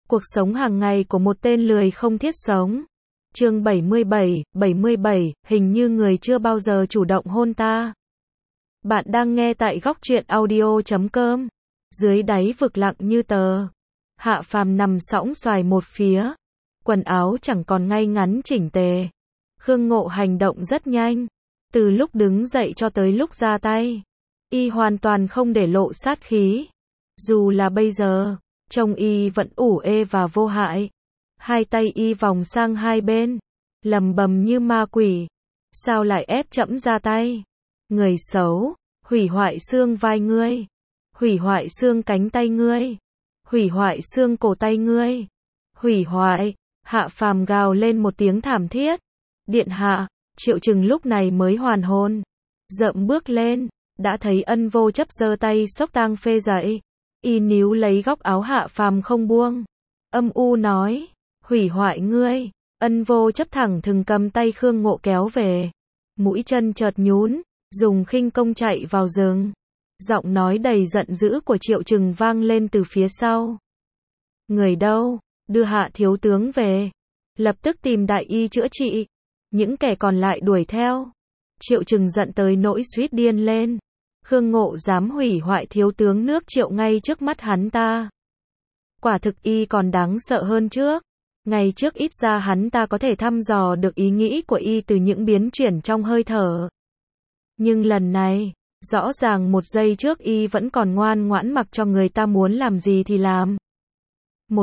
Cuộc sống hàng ngày của một tên lười không thiết sống. Chương 77, hình như người chưa bao giờ chủ động hôn ta. Bạn đang nghe tại góc truyện audio.com. Dưới đáy vực lặng như tờ. Hạ Phàm nằm sõng xoài một phía. Quần áo chẳng còn ngay ngắn chỉnh tề. Khương Ngộ hành động rất nhanh. Từ lúc đứng dậy cho tới lúc ra tay. Y hoàn toàn không để lộ sát khí. Dù là bây giờ, trông Y vẫn ủ ê và vô hại. Hai tay Y vòng sang hai bên. Lầm bầm như ma quỷ. Sao lại ép trẫm ra tay? Người xấu, hủy hoại xương vai ngươi. Hủy hoại xương cánh tay ngươi. Hủy hoại xương cổ tay ngươi. Hủy hoại. Hạ Phàm gào lên một tiếng thảm thiết. Điện hạ, Triệu Trừng lúc này mới hoàn hồn. Dậm bước lên, đã thấy Ân Vô Chấp giơ tay xốc Tang Phê dậy. Y níu lấy góc áo Hạ Phàm không buông. Âm u nói, hủy hoại ngươi. Ân Vô Chấp thẳng thừng cầm tay Khương Ngộ kéo về. Mũi chân chợt nhún, dùng khinh công chạy vào rừng. Giọng nói đầy giận dữ của Triệu Trừng vang lên từ phía sau. Người đâu? Đưa Hạ thiếu tướng về. Lập tức tìm đại y chữa trị. Những kẻ còn lại đuổi theo. Triệu Trừng giận tới nỗi suýt điên lên. Khương Ngộ dám hủy hoại thiếu tướng nước Triệu ngay trước mắt hắn ta. Quả thực Y còn đáng sợ hơn trước. Ngày trước ít ra hắn ta có thể thăm dò được ý nghĩ của Y từ những biến chuyển trong hơi thở. Nhưng lần này, rõ ràng một giây trước Y vẫn còn ngoan ngoãn mặc cho người ta muốn làm gì thì làm. Một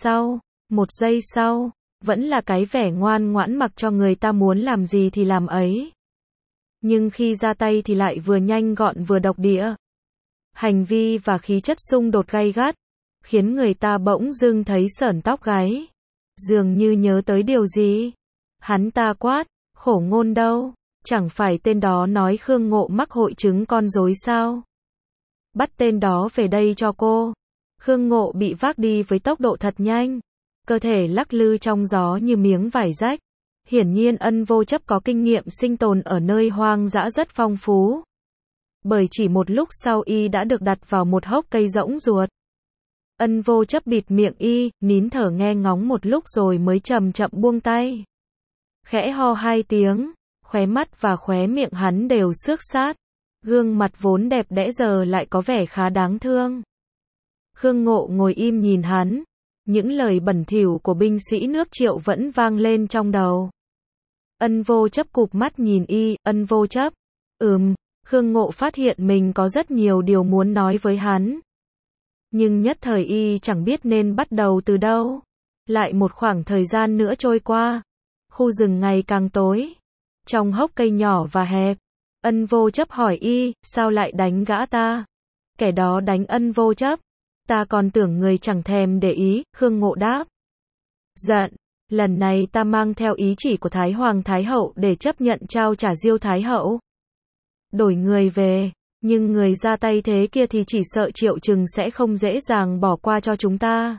giây sau, vẫn là cái vẻ ngoan ngoãn mặc cho người ta muốn làm gì thì làm ấy. Nhưng khi ra tay thì lại vừa nhanh gọn vừa độc địa. Hành vi và khí chất xung đột gay gắt, khiến người ta bỗng dưng thấy sởn tóc gáy. Dường như nhớ tới điều gì. Hắn ta quát, khổ ngôn đâu, chẳng phải tên đó nói Khương Ngộ mắc hội chứng con rối sao? Bắt tên đó về đây cho cô. Khương Ngộ bị vác đi với tốc độ thật nhanh. Cơ thể lắc lư trong gió như miếng vải rách. Hiển nhiên Ân Vô Chấp có kinh nghiệm sinh tồn ở nơi hoang dã rất phong phú. Bởi chỉ một lúc sau Y đã được đặt vào một hốc cây rỗng ruột. Ân Vô Chấp bịt miệng Y, nín thở nghe ngóng một lúc rồi mới chậm chậm buông tay. Khẽ ho hai tiếng, khóe mắt và khóe miệng hắn đều xước sát. Gương mặt vốn đẹp đẽ giờ lại có vẻ khá đáng thương. Khương Ngộ ngồi im nhìn hắn. Những lời bẩn thỉu của binh sĩ nước Triệu vẫn vang lên trong đầu. Ân Vô Chấp cụp mắt nhìn Y, Ân Vô Chấp. Khương Ngộ phát hiện mình có rất nhiều điều muốn nói với hắn. Nhưng nhất thời Y chẳng biết nên bắt đầu từ đâu. Lại một khoảng thời gian nữa trôi qua. Khu rừng ngày càng tối. Trong hốc cây nhỏ và hẹp. Ân Vô Chấp hỏi Y, sao lại đánh gã ta? Kẻ đó đánh Ân Vô Chấp. Ta còn tưởng người chẳng thèm để ý, Khương Ngộ đáp. Giận, lần này ta mang theo ý chỉ của Thái Hoàng Thái Hậu để chấp nhận trao trả Diêu Thái Hậu. Đổi người về, nhưng người ra tay thế kia thì chỉ sợ Triệu Trừng sẽ không dễ dàng bỏ qua cho chúng ta.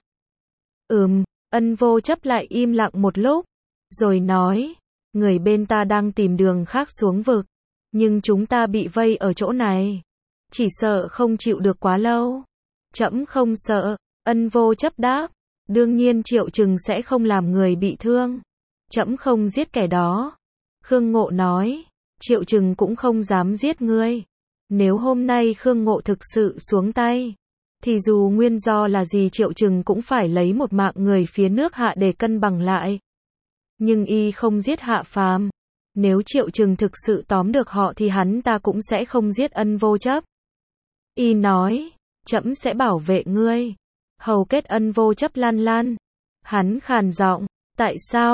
Ân Vô Chấp lại im lặng một lúc, rồi nói, người bên ta đang tìm đường khác xuống vực, nhưng chúng ta bị vây ở chỗ này. Chỉ sợ không chịu được quá lâu. Trẫm không sợ, Ân Vô Chấp đáp. Đương nhiên Triệu Trừng sẽ không làm người bị thương. Trẫm không giết kẻ đó. Khương Ngộ nói, Triệu Trừng cũng không dám giết ngươi. Nếu hôm nay Khương Ngộ thực sự xuống tay, thì dù nguyên do là gì Triệu Trừng cũng phải lấy một mạng người phía nước Hạ để cân bằng lại. Nhưng Y không giết Hạ Phàm. Nếu Triệu Trừng thực sự tóm được họ thì hắn ta cũng sẽ không giết Ân Vô Chấp. Y nói, trẫm sẽ bảo vệ ngươi. Hầu kết Ân Vô Chấp lan. Hắn khàn giọng, tại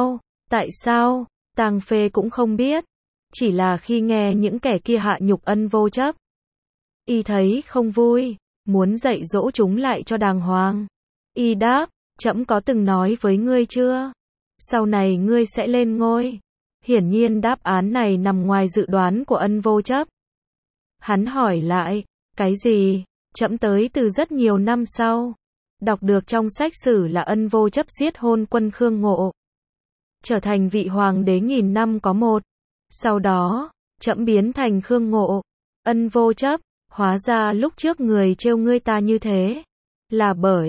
sao, Tang Phê cũng không biết. Chỉ là khi nghe những kẻ kia hạ nhục Ân Vô Chấp, Y thấy không vui, muốn dạy dỗ chúng lại cho đàng hoàng. Y đáp, trẫm có từng nói với ngươi chưa? Sau này ngươi sẽ lên ngôi. Hiển nhiên đáp án này nằm ngoài dự đoán của Ân Vô Chấp. Hắn hỏi lại, cái gì? Trẫm tới từ rất nhiều năm sau. Đọc được trong sách sử là Ân Vô Chấp giết hôn quân Khương Ngộ. Trở thành vị hoàng đế 1000 năm có một. Sau đó, trẫm biến thành Khương Ngộ. Ân Vô Chấp, hóa ra lúc trước người trêu ngươi ta như thế. Là bởi,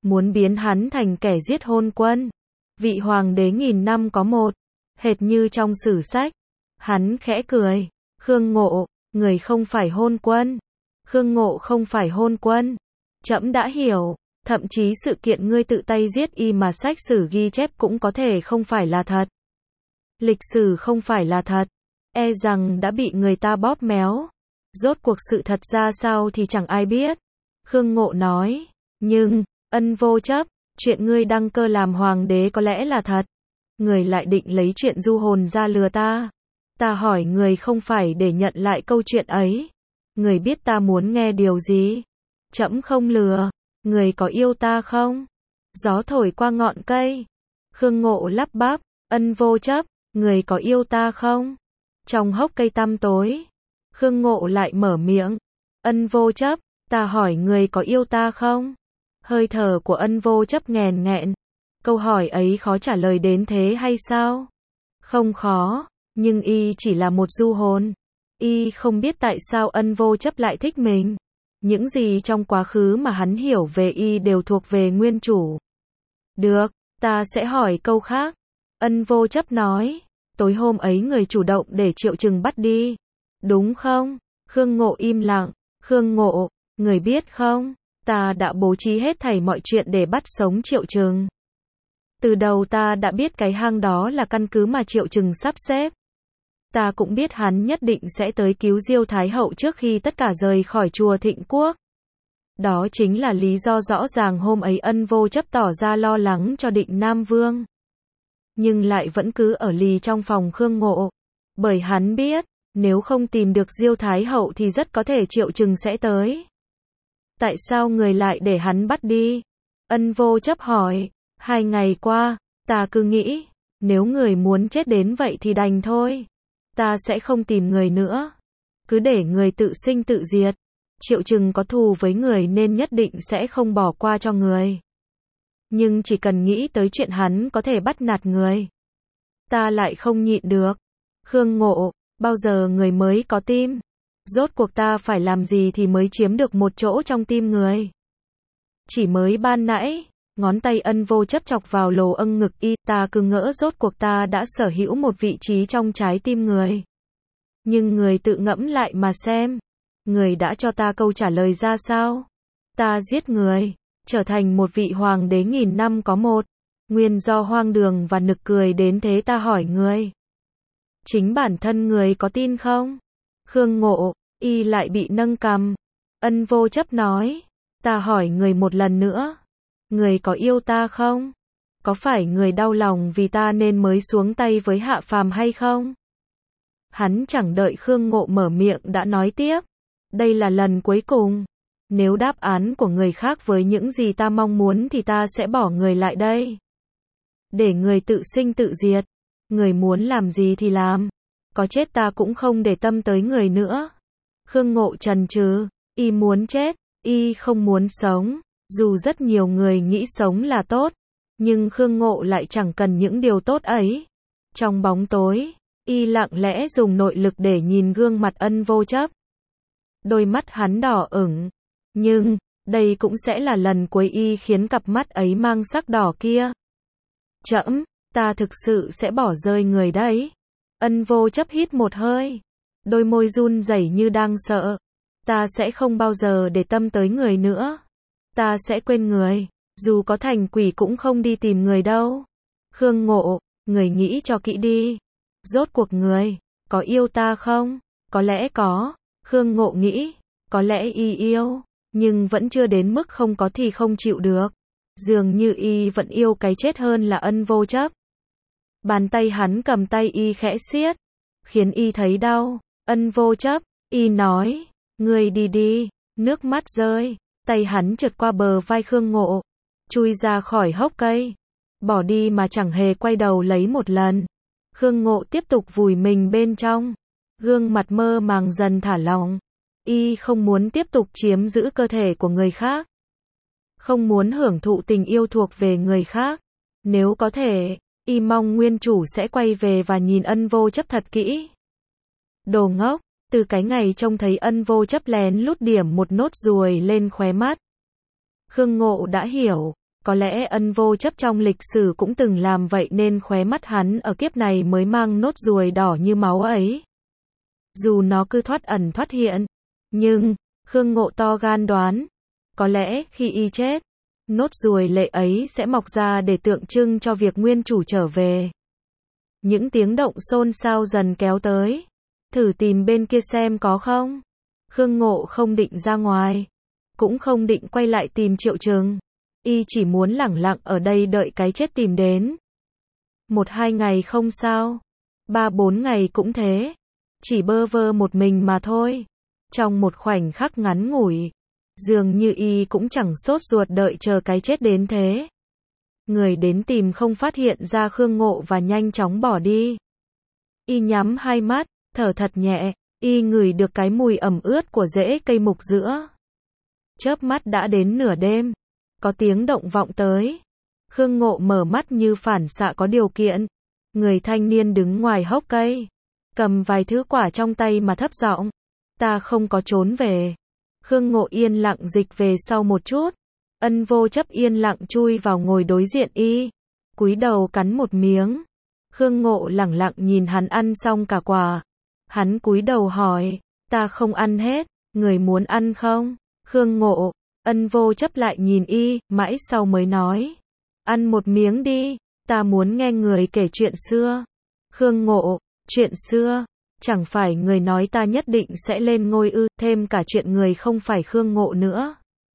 muốn biến hắn thành kẻ giết hôn quân. Vị hoàng đế 1000 năm có một, hệt như trong sử sách. Hắn khẽ cười, Khương Ngộ, người không phải hôn quân. Khương Ngộ không phải hôn quân. Trẫm đã hiểu, thậm chí sự kiện ngươi tự tay giết y mà sách sử ghi chép cũng có thể không phải là thật. Lịch sử không phải là thật, e rằng đã bị người ta bóp méo. Rốt cuộc sự thật ra sao thì chẳng ai biết. Khương Ngộ nói, nhưng, Ân Vô Chấp, chuyện ngươi đăng cơ làm hoàng đế có lẽ là thật. Người lại định lấy chuyện du hồn ra lừa ta. Ta hỏi người không phải để nhận lại câu chuyện ấy. Người biết ta muốn nghe điều gì? Trẫm không lừa. Người có yêu ta không? Gió thổi qua ngọn cây. Khương Ngộ lắp bắp, Ân Vô Chấp, người có yêu ta không? Trong hốc cây tăm tối, Khương Ngộ lại mở miệng, Ân Vô Chấp, ta hỏi người có yêu ta không? Hơi thở của Ân Vô Chấp nghèn nghẹn. Câu hỏi ấy khó trả lời đến thế hay sao? Không khó, nhưng y chỉ là một du hồn. Y không biết tại sao Ân Vô Chấp lại thích mình. Những gì trong quá khứ mà hắn hiểu về y đều thuộc về nguyên chủ. Được, ta sẽ hỏi câu khác. Ân Vô Chấp nói, tối hôm ấy người chủ động để Triệu Trừng bắt đi. Đúng không? Khương Ngộ im lặng. Khương Ngộ, người biết không? Ta đã bố trí hết thảy mọi chuyện để bắt sống Triệu Trừng. Từ đầu ta đã biết cái hang đó là căn cứ mà Triệu Trừng sắp xếp. Ta cũng biết hắn nhất định sẽ tới cứu Diêu Thái Hậu trước khi tất cả rời khỏi chùa Thịnh Quốc. Đó chính là lý do rõ ràng hôm ấy Ân Vô Chấp tỏ ra lo lắng cho Định Nam Vương. Nhưng lại vẫn cứ ở lì trong phòng Khương Ngộ. Bởi hắn biết, nếu không tìm được Diêu Thái Hậu thì rất có thể Triệu Trừng sẽ tới. Tại sao người lại để hắn bắt đi? Ân Vô Chấp hỏi, 2 ngày qua, ta cứ nghĩ, nếu người muốn chết đến vậy thì đành thôi. Ta sẽ không tìm người nữa. Cứ để người tự sinh tự diệt. Triệu Trừng có thù với người nên nhất định sẽ không bỏ qua cho người. Nhưng chỉ cần nghĩ tới chuyện hắn có thể bắt nạt người, ta lại không nhịn được. Khương Ngộ, bao giờ người mới có tim? Rốt cuộc ta phải làm gì thì mới chiếm được một chỗ trong tim người? Chỉ mới ban nãy, ngón tay Ân Vô Chấp chọc vào lồ âng ngực y, ta cứ ngỡ rốt cuộc ta đã sở hữu một vị trí trong trái tim người. Nhưng người tự ngẫm lại mà xem, người đã cho ta câu trả lời ra sao? Ta giết người, trở thành một vị hoàng đế 1000 năm có một, nguyên do hoang đường và nực cười đến thế. Ta hỏi người, chính bản thân người có tin không? Khương Ngộ, y lại bị nâng cằm. Ân Vô Chấp nói, ta hỏi người một lần nữa, người có yêu ta không? Có phải người đau lòng vì ta nên mới xuống tay với hạ phàm hay không? Hắn chẳng đợi Khương Ngộ mở miệng đã nói tiếp, đây là lần cuối cùng. Nếu đáp án của người khác với những gì ta mong muốn thì ta sẽ bỏ người lại đây. Để người tự sinh tự diệt. Người muốn làm gì thì làm. Có chết ta cũng không để tâm tới người nữa. Khương Ngộ chần chừ, y muốn chết, y không muốn sống. Dù rất nhiều người nghĩ sống là tốt, nhưng Khương Ngộ lại chẳng cần những điều tốt ấy. Trong bóng tối, y lặng lẽ dùng nội lực để nhìn gương mặt Ân Vô Chấp. Đôi mắt hắn đỏ ửng. Nhưng, đây cũng sẽ là lần cuối y khiến cặp mắt ấy mang sắc đỏ kia. Trẫm, ta thực sự sẽ bỏ rơi người đấy. Ân Vô Chấp hít một hơi. Đôi môi run rẩy như đang sợ. Ta sẽ không bao giờ để tâm tới người nữa. Ta sẽ quên người. Dù có thành quỷ cũng không đi tìm người đâu. Khương Ngộ, người nghĩ cho kỹ đi. Rốt cuộc người, có yêu ta không? Có lẽ có. Khương Ngộ nghĩ, có lẽ y yêu. Nhưng vẫn chưa đến mức không có thì không chịu được. Dường như y vẫn yêu cái chết hơn là Ân Vô Chấp. Bàn tay hắn cầm tay y khẽ siết, khiến y thấy đau. Ân Vô Chấp, y nói, người đi đi. Nước mắt rơi, tay hắn trượt qua bờ vai Khương Ngộ, chui ra khỏi hốc cây, bỏ đi mà chẳng hề quay đầu lấy một lần. Khương Ngộ tiếp tục vùi mình bên trong, gương mặt mơ màng dần thả lỏng. Y không muốn tiếp tục chiếm giữ cơ thể của người khác, không muốn hưởng thụ tình yêu thuộc về người khác. Nếu có thể, y mong nguyên chủ sẽ quay về và nhìn Ân Vô Chấp thật kỹ. Đồ ngốc, từ cái ngày trông thấy Ân Vô Chấp lén lút điểm một nốt ruồi lên khóe mắt, Khương Ngộ đã hiểu, Có lẽ Ân Vô Chấp trong lịch sử cũng từng làm vậy nên khóe mắt hắn ở kiếp này mới mang nốt ruồi đỏ như máu ấy. Dù nó cứ thoát ẩn thoát hiện, nhưng, Khương Ngộ to gan đoán, có lẽ khi y chết, nốt ruồi lệ ấy sẽ mọc ra để tượng trưng cho việc nguyên chủ trở về. Những tiếng động xôn xao dần kéo tới. Thử tìm bên kia xem có không. Khương Ngộ không định ra ngoài, cũng không định quay lại tìm Triệu Trừng. Y chỉ muốn lẳng lặng ở đây đợi cái chết tìm đến. 1-2 ngày không sao, 3-4 ngày cũng thế. Chỉ bơ vơ một mình mà thôi. Trong một khoảnh khắc ngắn ngủi, dường như y cũng chẳng sốt ruột đợi chờ cái chết đến thế. Người đến tìm không phát hiện ra Khương Ngộ và nhanh chóng bỏ đi. Y nhắm hai mắt, thở thật nhẹ, y ngửi được cái mùi ẩm ướt của rễ cây mục giữa. Chớp mắt đã đến nửa đêm, có tiếng động vọng tới. Khương Ngộ mở mắt như phản xạ có điều kiện. Người thanh niên đứng ngoài hốc cây, cầm vài thứ quả trong tay mà thấp giọng, ta không có trốn về. Khương Ngộ yên lặng dịch về sau một chút. Ân Vô Chấp yên lặng chui vào ngồi đối diện y, cúi đầu cắn một miếng. Khương Ngộ lẳng lặng nhìn hắn ăn xong cả quả. Hắn cúi đầu hỏi, ta không ăn hết, người muốn ăn không? Khương Ngộ, Ân Vô Chấp lại nhìn y, mãi sau mới nói, ăn một miếng đi, ta muốn nghe người kể chuyện xưa. Khương Ngộ, chuyện xưa, chẳng phải người nói ta nhất định sẽ lên ngôi ư, thêm cả chuyện người không phải Khương Ngộ nữa.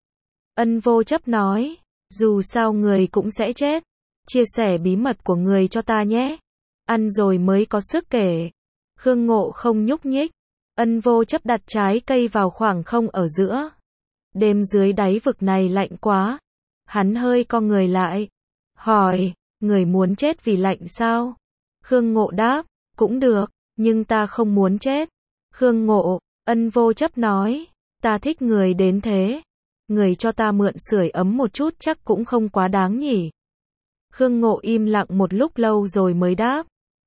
Ân Vô Chấp nói, dù sao người cũng sẽ chết, chia sẻ bí mật của người cho ta nhé, ăn rồi mới có sức kể. Khương Ngộ không nhúc nhích. Ân Vô Chấp đặt trái cây vào khoảng không ở giữa. Đêm dưới đáy vực này lạnh quá. Hắn hơi co người lại, hỏi, người muốn chết vì lạnh sao? Khương Ngộ đáp, cũng được, nhưng ta không muốn chết. Khương Ngộ, Ân Vô Chấp nói, ta thích người đến thế. Người cho ta mượn sưởi ấm một chút chắc cũng không quá đáng nhỉ. Khương Ngộ im lặng một lúc lâu rồi mới đáp,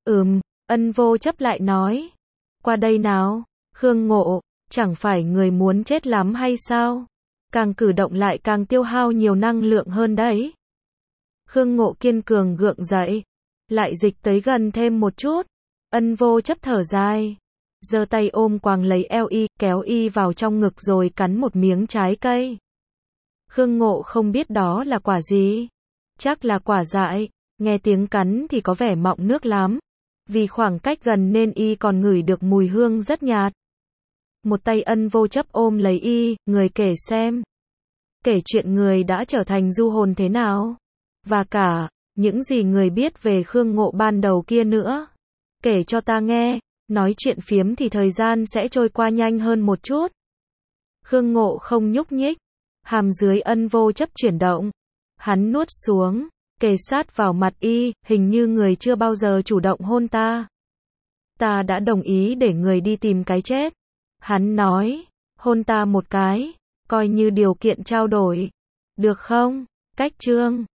Ân Vô Chấp lại nói, qua đây nào. Khương Ngộ, chẳng phải người muốn chết lắm hay sao? Càng cử động lại càng tiêu hao nhiều năng lượng hơn đấy. Khương Ngộ kiên cường gượng dậy, lại dịch tới gần thêm một chút. Ân Vô Chấp thở dài, giơ tay ôm quàng lấy eo y, kéo y vào trong ngực rồi cắn một miếng trái cây. Khương Ngộ không biết đó là quả gì. Chắc là quả dại, nghe tiếng cắn thì có vẻ mọng nước lắm. Vì khoảng cách gần nên y còn ngửi được mùi hương rất nhạt. Một tay Ân Vô Chấp ôm lấy y, người kể xem. Kể chuyện người đã trở thành du hồn thế nào. Và cả, những gì người biết về Khương Ngộ ban đầu kia nữa. Kể cho ta nghe, nói chuyện phiếm thì thời gian sẽ trôi qua nhanh hơn một chút. Khương Ngộ không nhúc nhích. Hàm dưới Ân Vô Chấp chuyển động. Hắn nuốt xuống, kề sát vào mặt y, hình như người chưa bao giờ chủ động hôn ta. Ta đã đồng ý để người đi tìm cái chết. Hắn nói, hôn ta một cái, coi như điều kiện trao đổi. Được không? Cách chương